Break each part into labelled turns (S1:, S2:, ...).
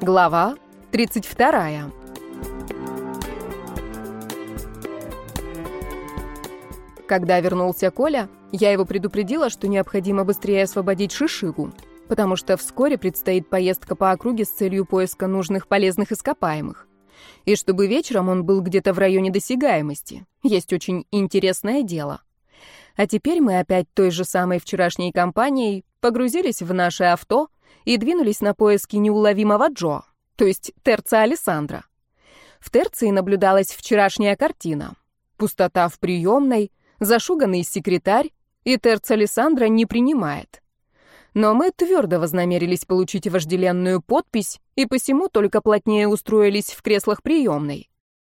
S1: Глава 32. Когда вернулся Коля, я его предупредила, что необходимо быстрее освободить Шишигу, потому что вскоре предстоит поездка по округе с целью поиска нужных полезных ископаемых. И чтобы вечером он был где-то в районе досягаемости. Есть очень интересное дело. А теперь мы опять той же самой вчерашней компанией погрузились в наше авто и двинулись на поиски неуловимого Джо, то есть Терца Алессандро. В Терции наблюдалась вчерашняя картина. Пустота в приемной, зашуганный секретарь, и Терца Алессандро не принимает. Но мы твердо вознамерились получить вожделенную подпись, и посему только плотнее устроились в креслах приемной.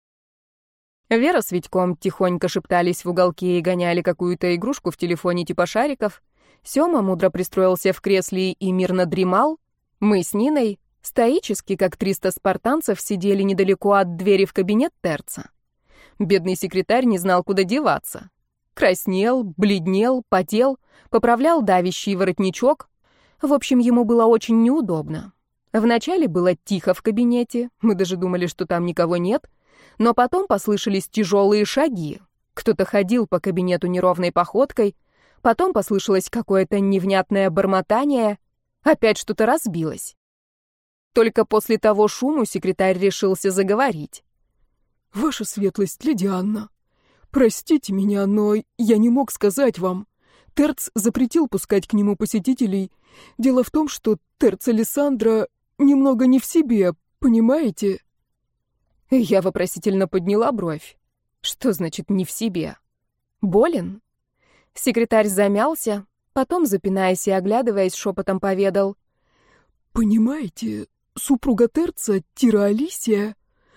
S1: Вера с Витьком тихонько шептались в уголке и гоняли какую-то игрушку в телефоне типа шариков. Сёма мудро пристроился в кресле и мирно дремал. Мы с Ниной, стоически, как 300 спартанцев, сидели недалеко от двери в кабинет Терца. Бедный секретарь не знал, куда деваться. Краснел, бледнел, потел, поправлял давящий воротничок. В общем, ему было очень неудобно. Вначале было тихо в кабинете, мы даже думали, что там никого нет, но потом послышались тяжелые шаги. Кто-то ходил по кабинету неровной походкой, потом послышалось какое-то невнятное бормотание, опять что-то разбилось. Только после того шуму секретарь решился заговорить.
S2: «Ваша светлость, леди Анна, простите меня, но я не мог сказать вам. Терц запретил пускать к нему посетителей. Дело в том, что Терц Алессандро немного не в себе, понимаете?»
S1: Я вопросительно подняла бровь. Что значит «не в себе»? Болен? Секретарь замялся, потом, запинаясь и оглядываясь, шепотом поведал.
S2: «Понимаете, супруга Терца, Тира Алисия,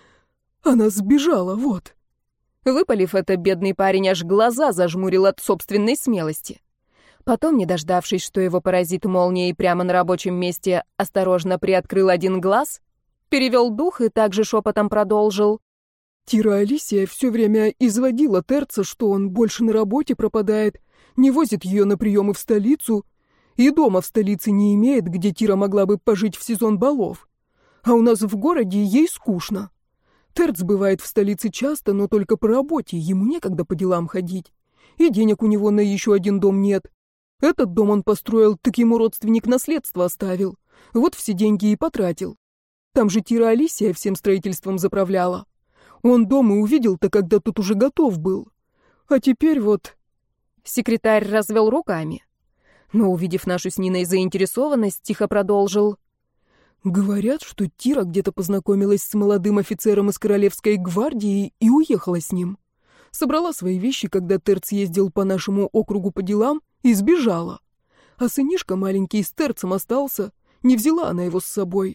S2: она сбежала, вот».
S1: Выпалив это, бедный парень аж глаза зажмурил от собственной смелости. Потом, не дождавшись, что его поразит молнией прямо на рабочем месте, осторожно приоткрыл один глаз, перевел дух и также шепотом продолжил.
S2: «Тира Алисия все время изводила Терца, что он больше на работе пропадает, не возит ее на приемы в столицу, и дома в столице не имеет, где Тира могла бы пожить в сезон балов. А у нас в городе ей скучно. Терц бывает в столице часто, но только по работе, ему некогда по делам ходить. И денег у него на еще один дом нет. Этот дом он построил, так ему родственник наследство оставил. Вот все деньги и потратил. Там же Тира Алисия всем строительством заправляла. Он дом и увидел-то, когда тот уже готов был. А теперь вот...»
S1: Секретарь развел руками. Но, увидев нашу с Ниной заинтересованность, тихо продолжил.
S2: «Говорят, что Тира где-то познакомилась с молодым офицером из Королевской гвардии и уехала с ним. Собрала свои вещи, когда Терц ездил по нашему округу по делам, и сбежала. А сынишка маленький с Терцем остался, не взяла она его с собой.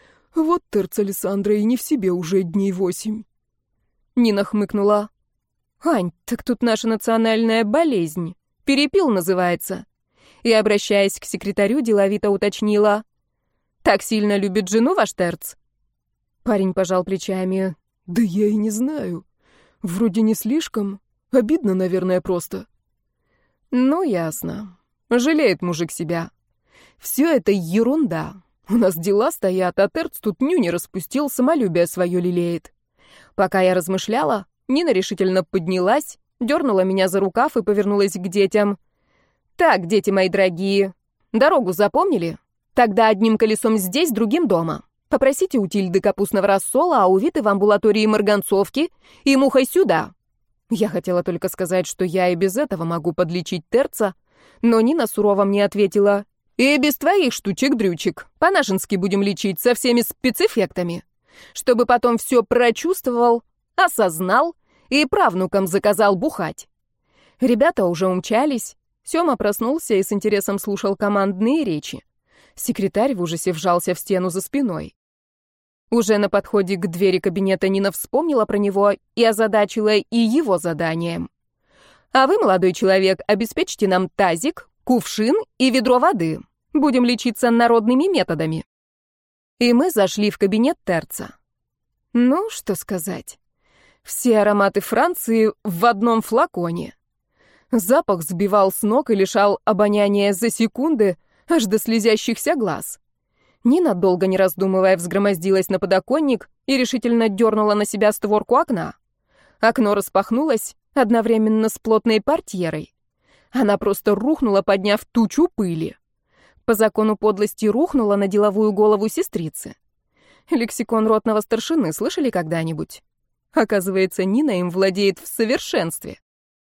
S2: Вот Терц Алессандро и не в себе уже дней 8.
S1: Нина хмыкнула. «Ань, так тут наша национальная болезнь. Перепил называется». И, обращаясь к секретарю, деловито уточнила. «Так сильно любит жену ваш Терц?» Парень пожал плечами.
S2: «Да я и не знаю. Вроде не слишком. Обидно, наверное, просто».
S1: «Ну, ясно. Жалеет мужик себя. Все это ерунда. У нас дела стоят, а Терц тут нюни распустил, самолюбие свое лелеет». Пока я размышляла, Нина решительно поднялась, дернула меня за рукав и повернулась к детям. «Так, дети мои дорогие, дорогу запомнили? Тогда одним колесом здесь, другим дома. Попросите у Тильды капустного рассола, а у Виты в амбулатории марганцовки и мухой сюда». Я хотела только сказать, что я и без этого могу подлечить Терца, но Нина сурово мне ответила. «И без твоих штучек-дрючек. По-нашенски будем лечить со всеми спецэффектами. Чтобы потом все прочувствовал, осознал и правнукам заказал бухать». Ребята уже умчались. Сёма проснулся и с интересом слушал командные речи. Секретарь в ужасе вжался в стену за спиной. Уже на подходе к двери кабинета Нина вспомнила про него и озадачила и его заданием. «А вы, молодой человек, обеспечьте нам тазик, кувшин и ведро воды. Будем лечиться народными методами». И мы зашли в кабинет Терца. Ну, что сказать. Все ароматы Франции в одном флаконе. Запах сбивал с ног и лишал обоняния за секунды, аж до слезящихся глаз. Нина, долго не раздумывая, взгромоздилась на подоконник и решительно дернула на себя створку окна. Окно распахнулось одновременно с плотной портьерой. Она просто рухнула, подняв тучу пыли. По закону подлости рухнула на деловую голову сестрицы. Лексикон ротного старшины слышали когда-нибудь? Оказывается, Нина им владеет в совершенстве.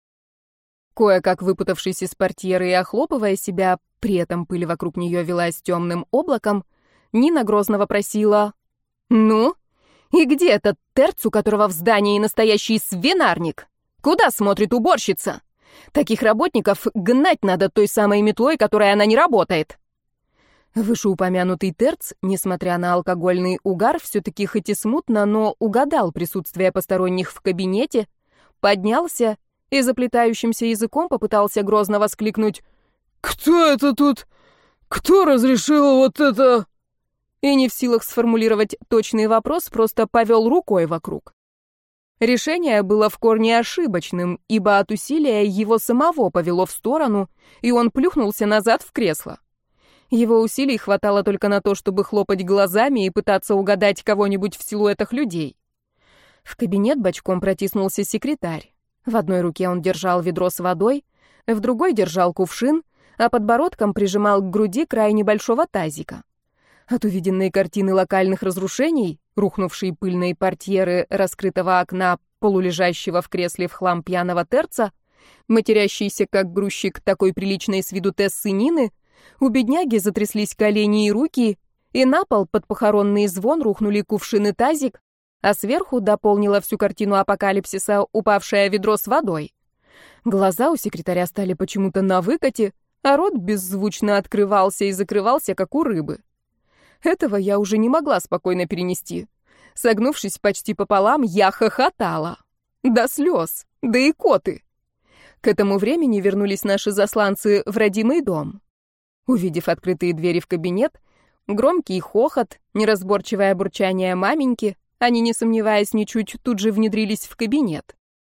S1: Кое-как выпутавшись из портьеры и охлопывая себя, при этом пыль вокруг нее велась темным облаком, Нина грозно вопросила: «Ну, и где этот терц, у которого в здании настоящий свинарник? Куда смотрит уборщица? Таких работников гнать надо той самой метлой, которой она не работает». Вышеупомянутый терц, несмотря на алкогольный угар, все-таки хоть и смутно, но угадал присутствие посторонних в кабинете, поднялся и заплетающимся языком попытался грозно воскликнуть: «Кто это тут? Кто разрешил вот это?» И не в силах сформулировать точный вопрос, просто повел рукой вокруг. Решение было в корне ошибочным, ибо от усилия его самого повело в сторону, и он плюхнулся назад в кресло. Его усилий хватало только на то, чтобы хлопать глазами и пытаться угадать кого-нибудь в силуэтах людей. В кабинет бочком протиснулся секретарь. В одной руке он держал ведро с водой, в другой держал кувшин, а подбородком прижимал к груди край небольшого тазика. От увиденной картины локальных разрушений, рухнувшей пыльной портьеры, раскрытого окна, полулежащего в кресле в хлам пьяного терца, матерящийся как грузчик такой приличной с виду Тессы Нины, у бедняги затряслись колени и руки, и на пол под похоронный звон рухнули кувшин и тазик, а сверху дополнила всю картину апокалипсиса упавшее ведро с водой. Глаза у секретаря стали почему-то на выкате, а рот беззвучно открывался и закрывался, как у рыбы. Этого я уже не могла спокойно перенести. Согнувшись почти пополам, я хохотала. До слез, до икоты. К этому времени вернулись наши засланцы в родимый дом. Увидев открытые двери в кабинет, громкий хохот, неразборчивое бурчание маменьки, они, не сомневаясь ничуть, тут же внедрились в кабинет.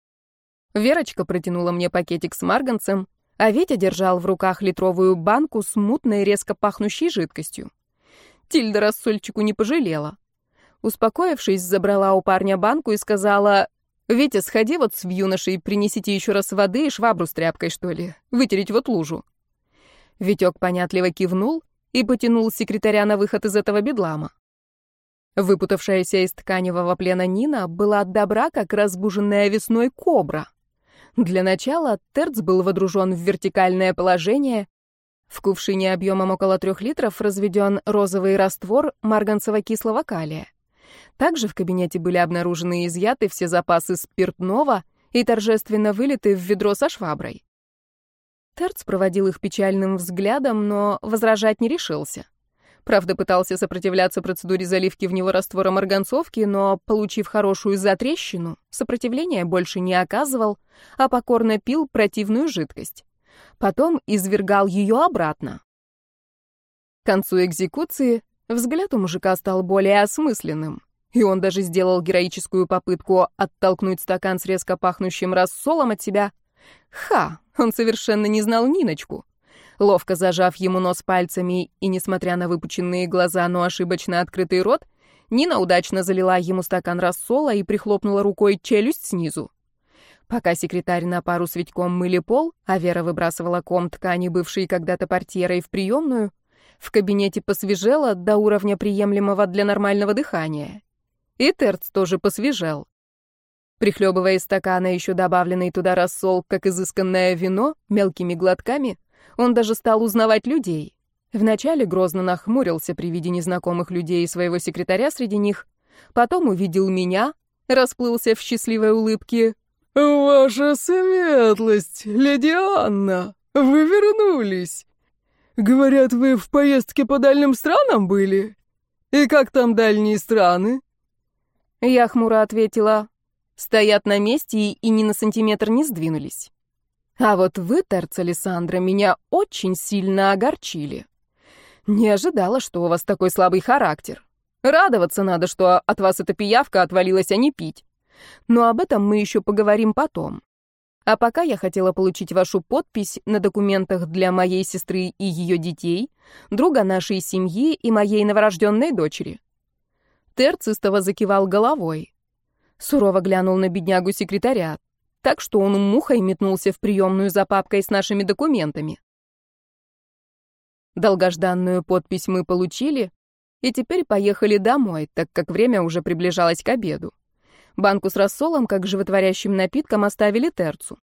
S1: Верочка протянула мне пакетик с марганцем, а Витя держал в руках литровую банку с мутной, резко пахнущей жидкостью. Тильда рассольчику не пожалела. Успокоившись, забрала у парня банку и сказала: «Витя, сходи вот с юношей, принесите еще раз воды и швабру с тряпкой, что ли, вытереть вот лужу». Витек понятливо кивнул и потянул секретаря на выход из этого бедлама. Выпутавшаяся из тканевого плена Нина была добра, как разбуженная весной кобра. Для начала терц был водружен в вертикальное положение. В кувшине объемом около 3 литров разведен розовый раствор марганцево-кислого калия. Также в кабинете были обнаружены и изъяты все запасы спиртного и торжественно вылиты в ведро со шваброй. Терц проводил их печальным взглядом, но возражать не решился. Правда, пытался сопротивляться процедуре заливки в него раствора марганцовки, но, получив хорошую затрещину, сопротивления больше не оказывал, а покорно пил противную жидкость. Потом извергал ее обратно. К концу экзекуции взгляд у мужика стал более осмысленным, и он даже сделал героическую попытку оттолкнуть стакан с резко пахнущим рассолом от себя. Он совершенно не знал Ниночку. Ловко зажав ему нос пальцами и, несмотря на выпученные глаза, но ошибочно открытый рот, Нина удачно залила ему стакан рассола и прихлопнула рукой челюсть снизу. Пока секретарь на пару с Витьком мыли пол, а Вера выбрасывала ком ткани, бывшей когда-то портьерой, в приемную, в кабинете посвежело до уровня приемлемого для нормального дыхания. И терц тоже посвежел. Прихлебывая из стакана еще добавленный туда рассол, как изысканное вино, мелкими глотками, он даже стал узнавать людей. Вначале грозно нахмурился при виде незнакомых людей и своего секретаря среди них, потом увидел меня, расплылся в счастливой улыбке. «Ваша светлость, леди Анна, вы вернулись. Говорят, вы в поездке по дальним странам были? И как там дальние страны?» Я хмуро ответила: «Стоят на месте и ни на сантиметр не сдвинулись. А вот вы, терц Алессандро, меня очень сильно огорчили. Не ожидала, что у вас такой слабый характер. Радоваться надо, что от вас эта пиявка отвалилась, а не пить. Но об этом мы еще поговорим потом. А пока я хотела получить вашу подпись на документах для моей сестры и ее детей, друга нашей семьи и моей новорожденной дочери». Терц истово закивал головой. Сурово глянул на беднягу-секретаря, так что он мухой метнулся в приемную за папкой с нашими документами. Долгожданную подпись мы получили, и теперь поехали домой, так как время уже приближалось к обеду. Банку с рассолом, как животворящим напитком, оставили Терцу.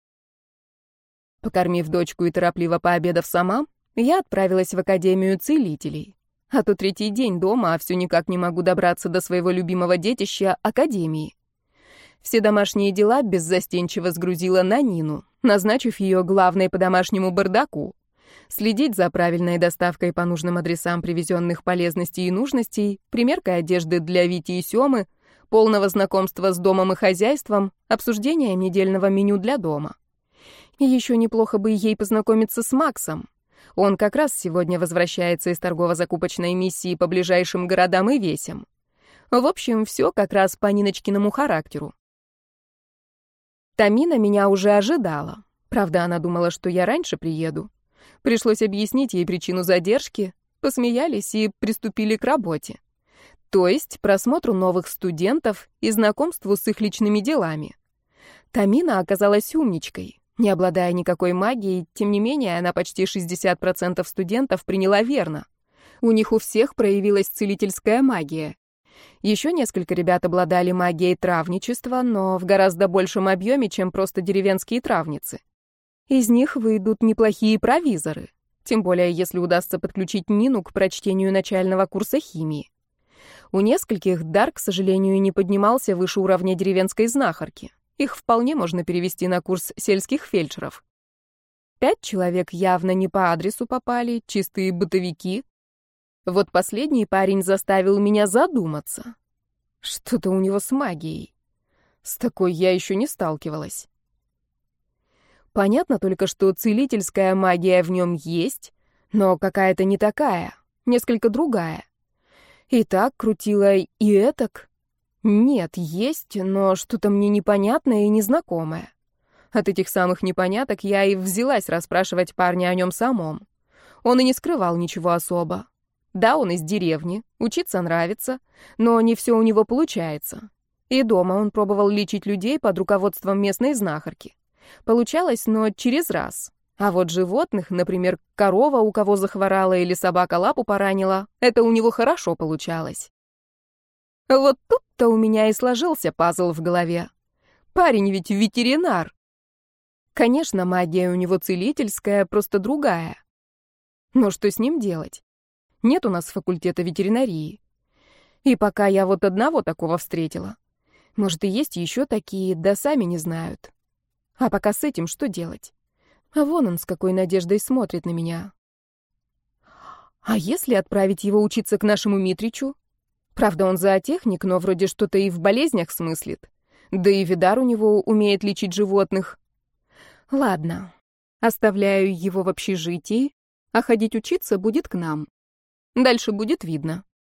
S1: Покормив дочку и торопливо пообедав сама, я отправилась в Академию целителей. А то 3-й день дома, а все никак не могу добраться до своего любимого детища — Академии. Все домашние дела беззастенчиво сгрузила на Нину, назначив ее главной по домашнему бардаку. Следить за правильной доставкой по нужным адресам привезенных полезностей и нужностей, примеркой одежды для Вити и Семы, полного знакомства с домом и хозяйством, обсуждением недельного меню для дома. И еще неплохо бы ей познакомиться с Максом. Он как раз сегодня возвращается из торгово-закупочной миссии по ближайшим городам и весям. В общем, все как раз по Ниночкиному характеру. Тамина меня уже ожидала. Правда, она думала, что я раньше приеду. Пришлось объяснить ей причину задержки, посмеялись и приступили к работе. То есть просмотру новых студентов и знакомству с их личными делами. Тамина оказалась умничкой. Не обладая никакой магией, тем не менее, она почти 60% студентов приняла верно. У них у всех проявилась целительская магия. Еще несколько ребят обладали магией травничества, но в гораздо большем объеме, чем просто деревенские травницы. Из них выйдут неплохие провизоры, тем более если удастся подключить Нину к прочтению начального курса химии. У нескольких дар, к сожалению, не поднимался выше уровня деревенской знахарки. Их вполне можно перевести на курс сельских фельдшеров. 5 человек явно не по адресу попали, чистые бытовики. Вот последний парень заставил меня задуматься. Что-то у него с магией. С такой я еще не сталкивалась. Понятно только, что целительская магия в нем есть, но какая-то не такая, несколько другая. И так крутила и этак. Нет, есть, но что-то мне непонятное и незнакомое. От этих самых непоняток я и взялась расспрашивать парня о нем самом. Он и не скрывал ничего особо. Да, он из деревни, учиться нравится, но не все у него получается. И дома он пробовал лечить людей под руководством местной знахарки. Получалось, но через раз. А вот животных, например, корова, у кого захворала, или собака лапу поранила, это у него хорошо получалось. Вот тут-то у меня и сложился пазл в голове. Парень ведь ветеринар. Конечно, магия у него целительская, просто другая. Но что с ним делать? Нет у нас факультета ветеринарии. И пока я вот одного такого встретила. Может, и есть еще такие, да сами не знают. А пока с этим что делать? А вон он с какой надеждой смотрит на меня. А если отправить его учиться к нашему Митричу? Правда, он зоотехник, но вроде что-то и в болезнях смыслит. Да и Видар у него умеет лечить животных. Ладно, оставляю его в общежитии, а ходить учиться будет к нам. Дальше будет видно.